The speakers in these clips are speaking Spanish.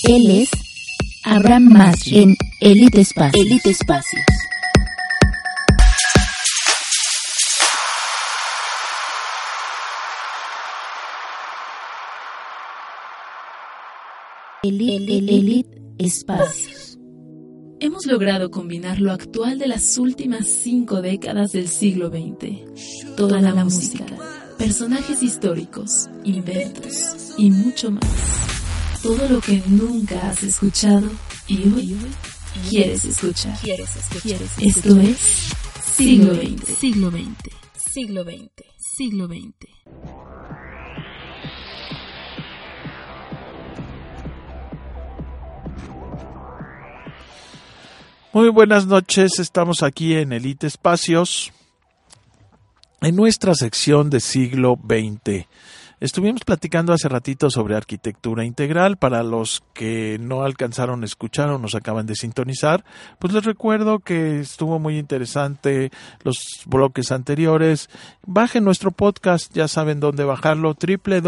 Él es Abraham Masri en Elite Espacios. Elite Espacios. Elite Espacios. Hemos logrado combinar lo actual de las últimas 5 décadas del siglo XX. Toda la música, personajes históricos, inventos y mucho más. Todo lo que nunca has escuchado y hoy quieres escuchar. Esto es Siglo XX. Siglo XX. Siglo XX. Siglo XX. Muy buenas noches, estamos aquí en Elite Espacios, en nuestra sección de Siglo XX. Estuvimos platicando hace ratito sobre arquitectura integral. Para los que no alcanzaron a escuchar o nos acaban de sintonizar, pues les recuerdo que estuvo muy interesante los bloques anteriores. Bajen nuestro podcast, ya saben dónde bajarlo,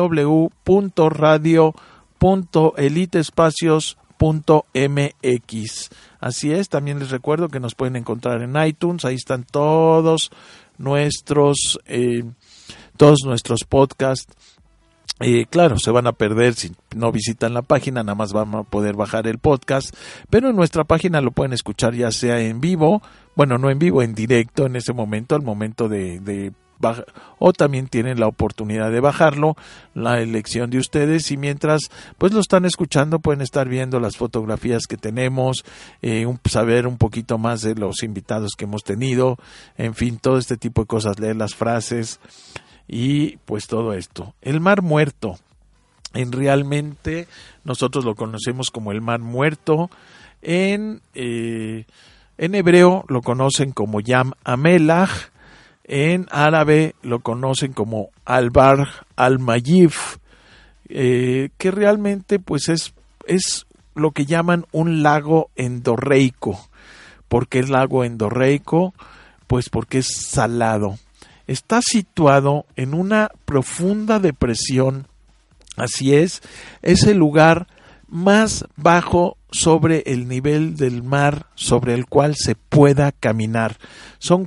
www.radio.elitespacios.mx. Así es, también les recuerdo que nos pueden encontrar en iTunes, ahí están todos nuestros podcasts. Claro, se van a perder si no visitan la página, nada más van a poder bajar el podcast, pero en nuestra página lo pueden escuchar ya sea en vivo, bueno, no en vivo, en directo en ese momento, al momento de bajar, o también tienen la oportunidad de bajarlo, la elección de ustedes, y mientras pues lo están escuchando pueden estar viendo las fotografías que tenemos, saber un poquito más de los invitados que hemos tenido, en fin, todo este tipo de cosas, leer las frases. Y pues todo esto. El Mar Muerto, realmente nosotros lo conocemos como el Mar Muerto. En hebreo lo conocen como Yam Amelach. En árabe lo conocen como Al-Bahr Al-Mayif. Que realmente pues es lo que llaman un lago endorreico. ¿Por qué el lago endorreico? Pues porque es salado. Está situado en una profunda depresión, así es el lugar más bajo sobre el nivel del mar sobre el cual se pueda caminar. Son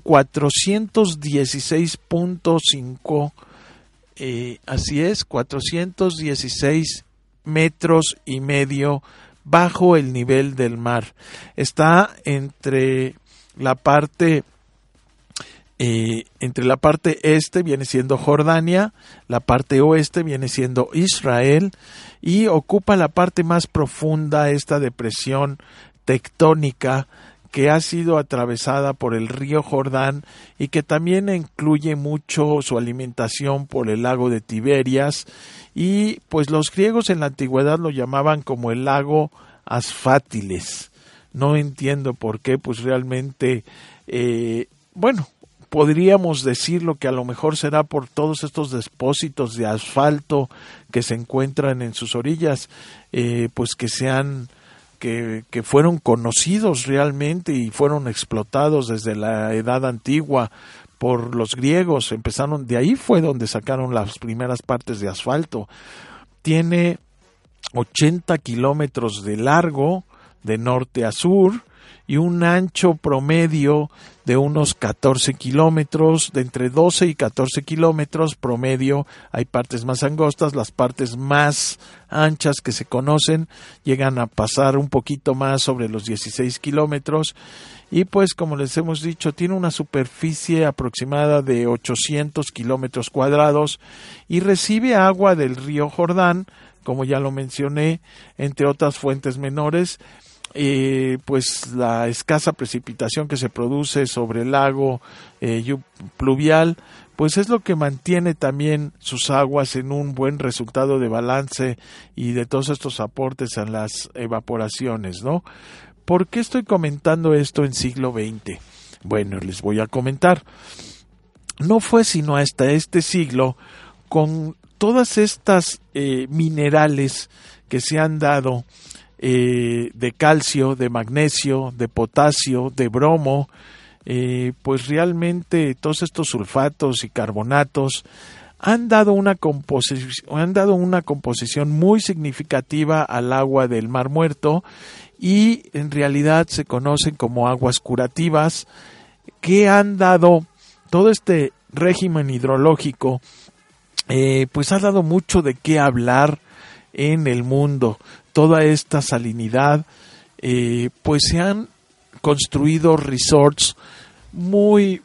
416.5, así es, 416 metros y medio bajo el nivel del mar. Está entre la parte este viene siendo Jordania, la parte oeste viene siendo Israel y ocupa la parte más profunda, esta depresión tectónica que ha sido atravesada por el río Jordán y que también incluye mucho su alimentación por el lago de Tiberias, y pues los griegos en la antigüedad lo llamaban como el lago Asfátiles. No entiendo por qué, pues realmente, podríamos decirlo que a lo mejor será por todos estos depósitos de asfalto que se encuentran en sus orillas, pues que fueron conocidos realmente y fueron explotados desde la edad antigua por los griegos. Empezaron, de ahí fue donde sacaron las primeras partes de asfalto. Tiene 80 kilómetros de largo de norte a sur y un ancho promedio de unos 14 kilómetros, de entre 12 y 14 kilómetros promedio. Hay partes más angostas, las partes más anchas que se conocen llegan a pasar un poquito más sobre los 16 kilómetros, y pues como les hemos dicho, tiene una superficie aproximada de 800 kilómetros cuadrados y recibe agua del río Jordán, como ya lo mencioné, entre otras fuentes menores. Pues la escasa precipitación que se produce sobre el lago pluvial, pues es lo que mantiene también sus aguas en un buen resultado de balance y de todos estos aportes a las evaporaciones, ¿no? ¿Por qué estoy comentando esto en siglo XX? Bueno, les voy a comentar. No fue sino hasta este siglo, con todas estas minerales que se han dado, de calcio, de magnesio, de potasio, de bromo, pues realmente todos estos sulfatos y carbonatos han dado una composición muy significativa al agua del Mar Muerto y en realidad se conocen como aguas curativas, que han dado todo este régimen hidrológico, pues ha dado mucho de qué hablar en el mundo. Toda esta salinidad, pues se han construido resorts muy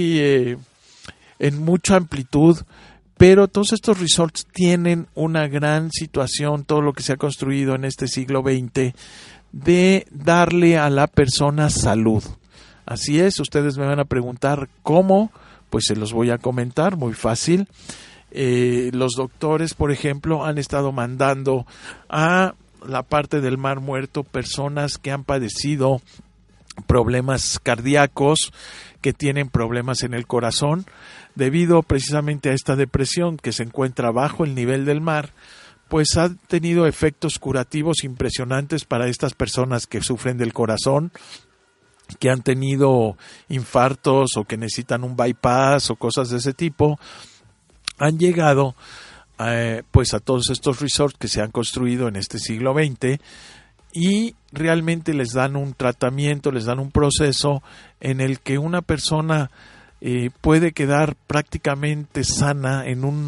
en mucha amplitud, pero todos estos resorts tienen una gran situación, todo lo que se ha construido en este siglo XX, de darle a la persona salud. Así es, ustedes me van a preguntar cómo, pues se los voy a comentar, muy fácil. Los doctores, por ejemplo, han estado mandando a la parte del Mar Muerto personas que han padecido problemas cardíacos, que tienen problemas en el corazón, debido precisamente a esta depresión que se encuentra bajo el nivel del mar, pues ha tenido efectos curativos impresionantes para estas personas que sufren del corazón, que han tenido infartos o que necesitan un bypass o cosas de ese tipo. Han llegado pues a todos estos resorts que se han construido en este siglo XX y realmente les dan un tratamiento, les dan un proceso en el que una persona puede quedar prácticamente sana en un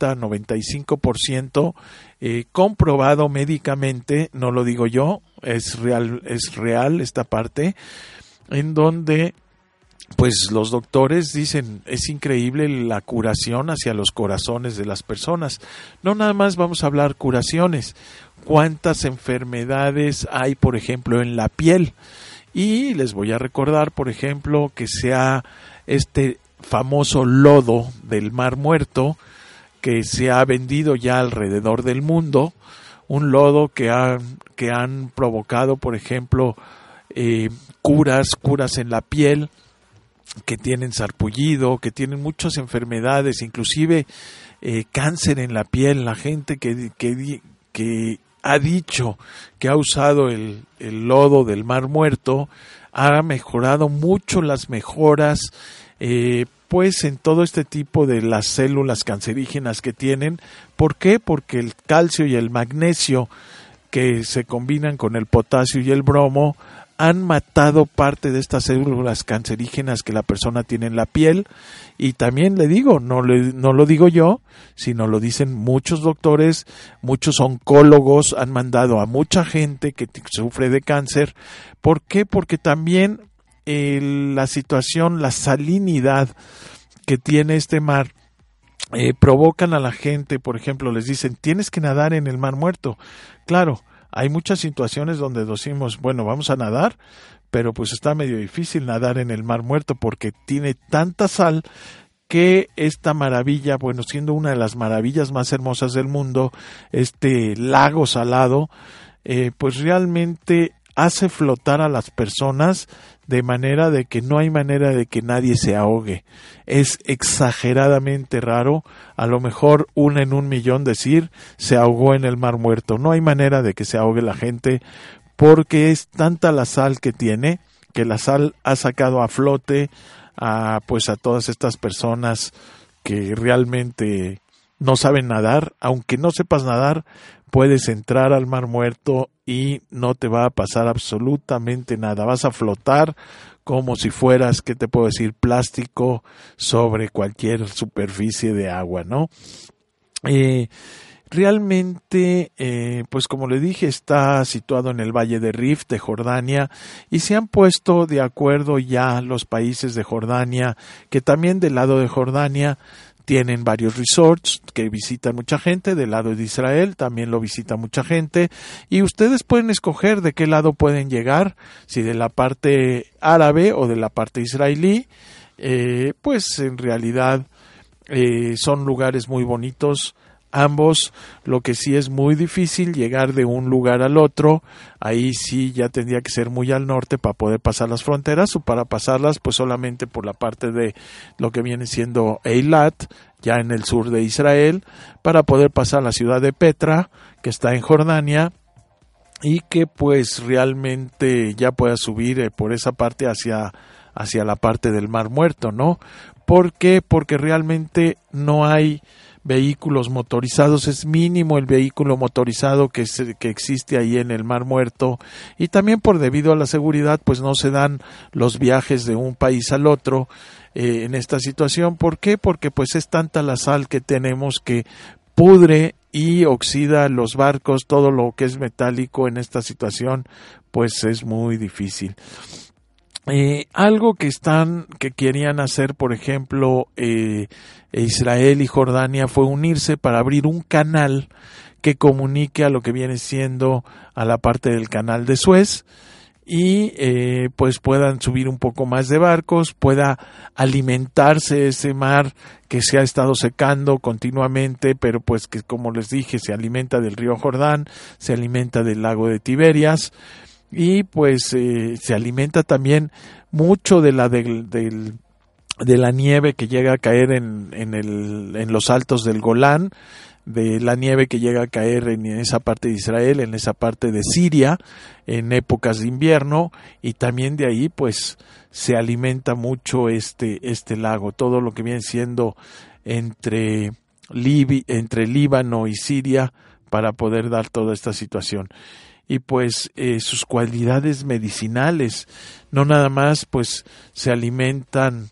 90-95%, comprobado médicamente, no lo digo yo, es real esta parte, en donde pues los doctores dicen es increíble la curación hacia los corazones de las personas. No nada más vamos a hablar curaciones, cuántas enfermedades hay, por ejemplo, en la piel. Y les voy a recordar, por ejemplo, que sea este famoso lodo del Mar Muerto que se ha vendido ya alrededor del mundo, un lodo que han provocado, por ejemplo, curas en la piel, que tienen sarpullido, que tienen muchas enfermedades, inclusive cáncer en la piel. La gente que ha dicho que ha usado el lodo del Mar Muerto ha mejorado mucho las mejoras, pues en todo este tipo de las células cancerígenas que tienen. ¿Por qué? Porque el calcio y el magnesio, que se combinan con el potasio y el bromo, han matado parte de estas células cancerígenas que la persona tiene en la piel. Y también le digo, no lo digo yo, sino lo dicen muchos doctores, muchos oncólogos han mandado a mucha gente que sufre de cáncer. ¿Por qué? Porque también la situación, la salinidad que tiene este mar, provocan a la gente, por ejemplo, les dicen, tienes que nadar en el Mar Muerto. Claro, hay muchas situaciones donde decimos, bueno, vamos a nadar, pero pues está medio difícil nadar en el Mar Muerto porque tiene tanta sal que esta maravilla, bueno, siendo una de las maravillas más hermosas del mundo, este lago salado, pues realmente hace flotar a las personas de manera de que no hay manera de que nadie se ahogue. Es exageradamente raro, a lo mejor 1 en 1,000,000 decir se ahogó en el Mar Muerto. No hay manera de que se ahogue la gente porque es tanta la sal que tiene, que la sal ha sacado a flote pues a todas estas personas que realmente no saben nadar. Aunque no sepas nadar, puedes entrar al Mar Muerto y no te va a pasar absolutamente nada. Vas a flotar como si fueras, ¿qué te puedo decir?, plástico sobre cualquier superficie de agua, ¿no? Realmente, pues como le dije, está situado en el Valle de Rif de Jordania y se han puesto de acuerdo ya los países de Jordania, que también del lado de Jordania tienen varios resorts que visitan mucha gente. Del lado de Israel también lo visita mucha gente y ustedes pueden escoger de qué lado pueden llegar, si de la parte árabe o de la parte israelí. Pues en realidad son lugares muy bonitos ambos. Lo que sí es muy difícil llegar de un lugar al otro, ahí sí ya tendría que ser muy al norte para poder pasar las fronteras, o para pasarlas pues solamente por la parte de lo que viene siendo Eilat, ya en el sur de Israel, para poder pasar la ciudad de Petra, que está en Jordania, y que pues realmente ya pueda subir por esa parte hacia la parte del Mar Muerto, ¿no? ¿Por qué? Porque realmente no hay vehículos motorizados, es mínimo el vehículo motorizado que existe ahí en el Mar Muerto, y también debido a la seguridad pues no se dan los viajes de un país al otro en esta situación. ¿Por qué? Porque pues es tanta la sal que tenemos que pudre y oxida los barcos, todo lo que es metálico en esta situación pues es muy difícil. Algo que querían hacer, por ejemplo, Israel y Jordania, fue unirse para abrir un canal que comunique a lo que viene siendo a la parte del canal de Suez, y pues puedan subir un poco más de barcos, pueda alimentarse ese mar que se ha estado secando continuamente, pero pues que, como les dije, se alimenta del río Jordán, se alimenta del lago de Tiberias, y pues se alimenta también mucho de la nieve que llega a caer en los altos del Golán, de la nieve que llega a caer en esa parte de Israel, en esa parte de Siria, en épocas de invierno, y también de ahí pues se alimenta mucho este lago, todo lo que viene siendo entre Líbano y Siria, para poder dar toda esta situación. Y pues sus cualidades medicinales, no nada más pues se alimentan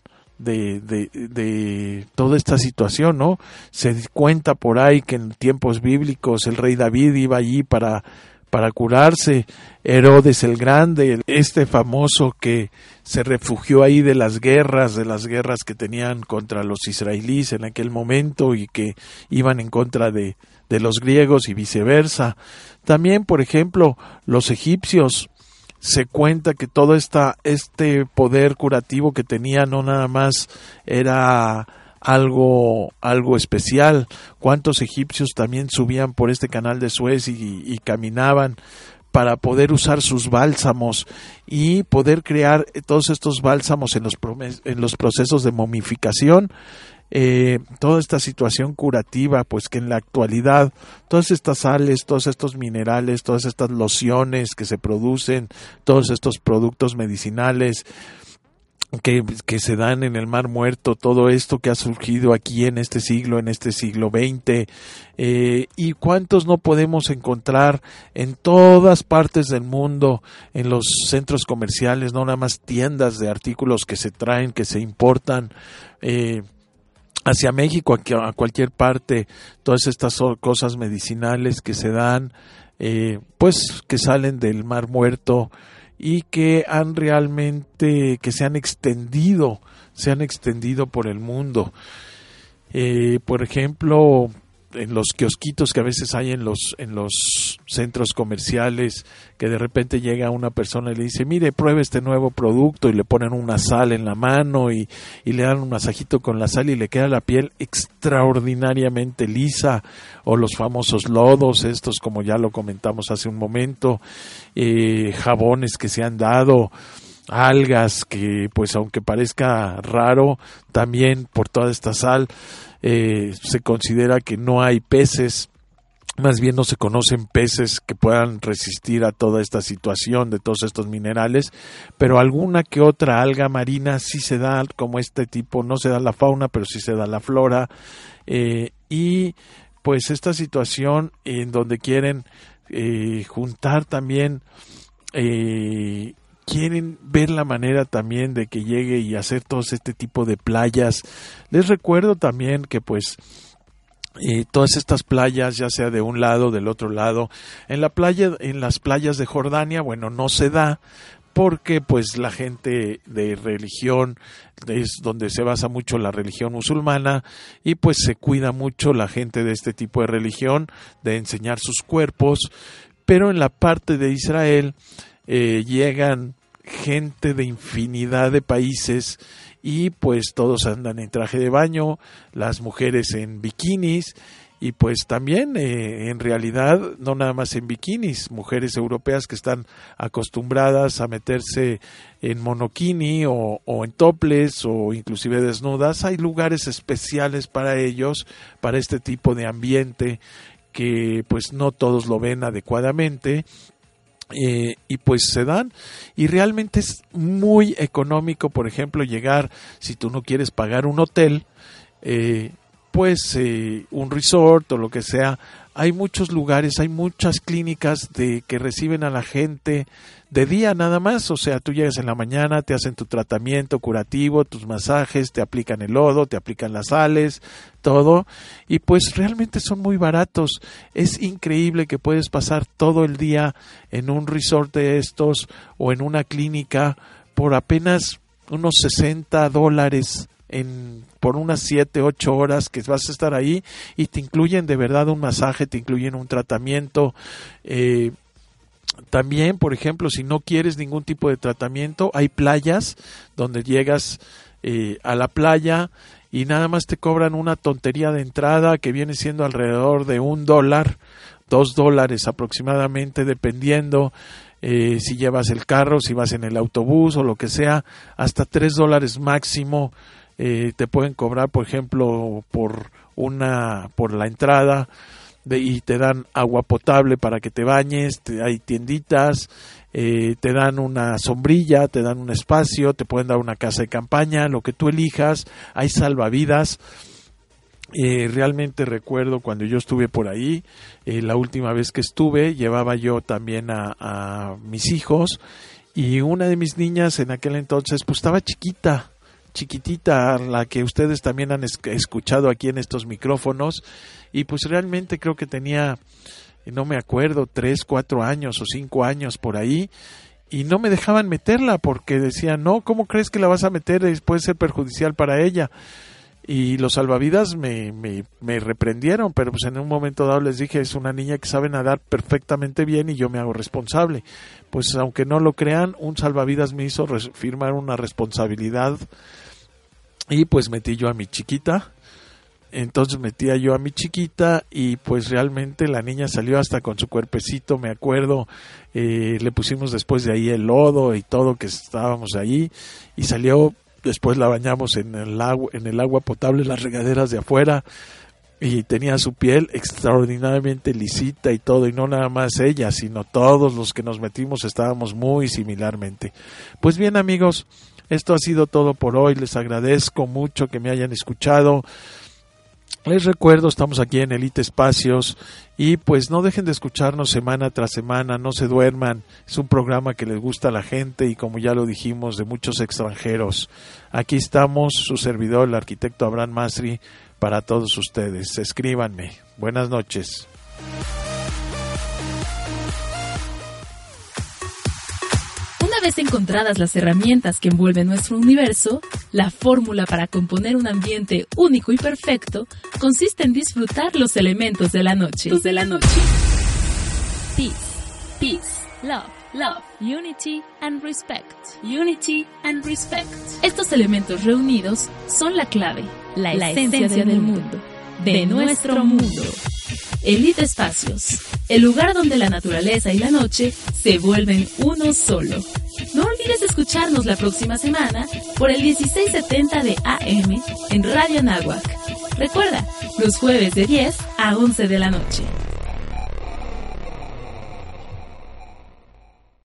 de toda esta situación, ¿no? Se cuenta por ahí que en tiempos bíblicos el rey David iba allí para curarse, Herodes el Grande, este famoso que se refugió ahí de las guerras que tenían contra los israelíes en aquel momento y que iban en contra de los griegos y viceversa. También, por ejemplo, los egipcios, se cuenta que todo este poder curativo que tenía no nada más era algo especial. ¿Cuántos egipcios también subían por este canal de Suez y caminaban para poder usar sus bálsamos y poder crear todos estos bálsamos en los procesos de momificación? Toda esta situación curativa, pues que en la actualidad todas estas sales, todos estos minerales, todas estas lociones que se producen, todos estos productos medicinales que se dan en el Mar Muerto, todo esto que ha surgido aquí en este siglo XX, y cuántos no podemos encontrar en todas partes del mundo, en los centros comerciales, no nada más tiendas de artículos que se traen, que se importan hacia México, a cualquier parte, todas estas cosas medicinales que se dan, pues que salen del Mar Muerto y que se han extendido por el mundo. Por ejemplo, en los kiosquitos que a veces hay en los centros comerciales, que de repente llega una persona y le dice, mire, pruebe este nuevo producto, y le ponen una sal en la mano y le dan un masajito con la sal y le queda la piel extraordinariamente lisa, o los famosos lodos, estos como ya lo comentamos hace un momento, jabones que se han dado, algas que pues aunque parezca raro, también por toda esta sal se considera que no hay peces, más bien no se conocen peces que puedan resistir a toda esta situación de todos estos minerales, pero alguna que otra alga marina sí se da, como este tipo, no se da la fauna, pero sí se da la flora, y pues esta situación en donde quieren juntar también, quieren ver la manera también de que llegue y hacer todo este tipo de playas. Les recuerdo también que pues todas estas playas, ya sea de un lado, del otro lado, en las playas de Jordania, bueno, no se da, porque pues la gente de religión es donde se basa mucho la religión musulmana, y pues se cuida mucho la gente de este tipo de religión de enseñar sus cuerpos. Pero en la parte de Israel llegan gente de infinidad de países y pues todos andan en traje de baño, las mujeres en bikinis, y pues también en realidad no nada más en bikinis, mujeres europeas que están acostumbradas a meterse en monokini o en topless o inclusive desnudas. Hay lugares especiales para ellos, para este tipo de ambiente, que pues no todos lo ven adecuadamente. Y pues se dan, y realmente es muy económico, por ejemplo, llegar, si tú no quieres pagar un hotel, pues un resort o lo que sea. Hay muchos lugares, hay muchas clínicas que reciben a la gente de día nada más. O sea, tú llegas en la mañana, te hacen tu tratamiento curativo, tus masajes, te aplican el lodo, te aplican las sales, todo, y pues realmente son muy baratos. Es increíble que puedes pasar todo el día en un resort de estos o en una clínica por apenas unos $60 por unas 7-8 horas que vas a estar ahí, y te incluyen de verdad un masaje, te incluyen un tratamiento. También, por ejemplo, si no quieres ningún tipo de tratamiento, hay playas donde llegas a la playa y nada más te cobran una tontería de entrada que viene siendo alrededor de $1, $2 aproximadamente, dependiendo si llevas el carro, si vas en el autobús o lo que sea, hasta $3 máximo te pueden cobrar, por ejemplo, por la entrada, y te dan agua potable para que te bañes, hay tienditas, te dan una sombrilla, te dan un espacio, te pueden dar una casa de campaña, lo que tú elijas, hay salvavidas. Realmente recuerdo cuando yo estuve por ahí, la última vez que estuve, llevaba yo también a mis hijos, y una de mis niñas en aquel entonces pues estaba chiquitita, la que ustedes también han escuchado aquí en estos micrófonos, y pues realmente creo que tenía, no me acuerdo, 3, 4 años o 5 años por ahí, y no me dejaban meterla porque decían, no, ¿cómo crees que la vas a meter? Puede ser perjudicial para ella. Y los salvavidas me reprendieron, pero pues en un momento dado les dije, es una niña que sabe nadar perfectamente bien y yo me hago responsable. Pues aunque no lo crean, un salvavidas me hizo firmar una responsabilidad, y pues metí yo a mi chiquita. Entonces metía yo a mi chiquita y pues realmente la niña salió hasta con su cuerpecito, me acuerdo, le pusimos después de ahí el lodo y todo que estábamos ahí, y salió. Después la bañamos en el agua potable, las regaderas de afuera, y tenía su piel extraordinariamente lisita y todo, y no nada más ella, sino todos los que nos metimos estábamos muy similarmente. Pues bien, amigos, esto ha sido todo por hoy. Les agradezco mucho que me hayan escuchado. Les recuerdo, estamos aquí en Elite Espacios, y pues no dejen de escucharnos semana tras semana, no se duerman. Es un programa que les gusta a la gente y, como ya lo dijimos, de muchos extranjeros. Aquí estamos, su servidor, el arquitecto Abraham Masri, para todos ustedes. Escríbanme. Buenas noches. Una vez encontradas las herramientas que envuelven nuestro universo, la fórmula para componer un ambiente único y perfecto consiste en disfrutar los elementos de la noche. Peace, peace, love, love, unity and respect, unity and respect. Estos elementos reunidos son la clave, la esencia del mundo, de nuestro mundo. Elite Espacios, el lugar donde la naturaleza y la noche se vuelven uno solo. No olvides escucharnos la próxima semana por el 1670 de AM en Radio Anáhuac. Recuerda, los jueves de 10 a 11 de la noche.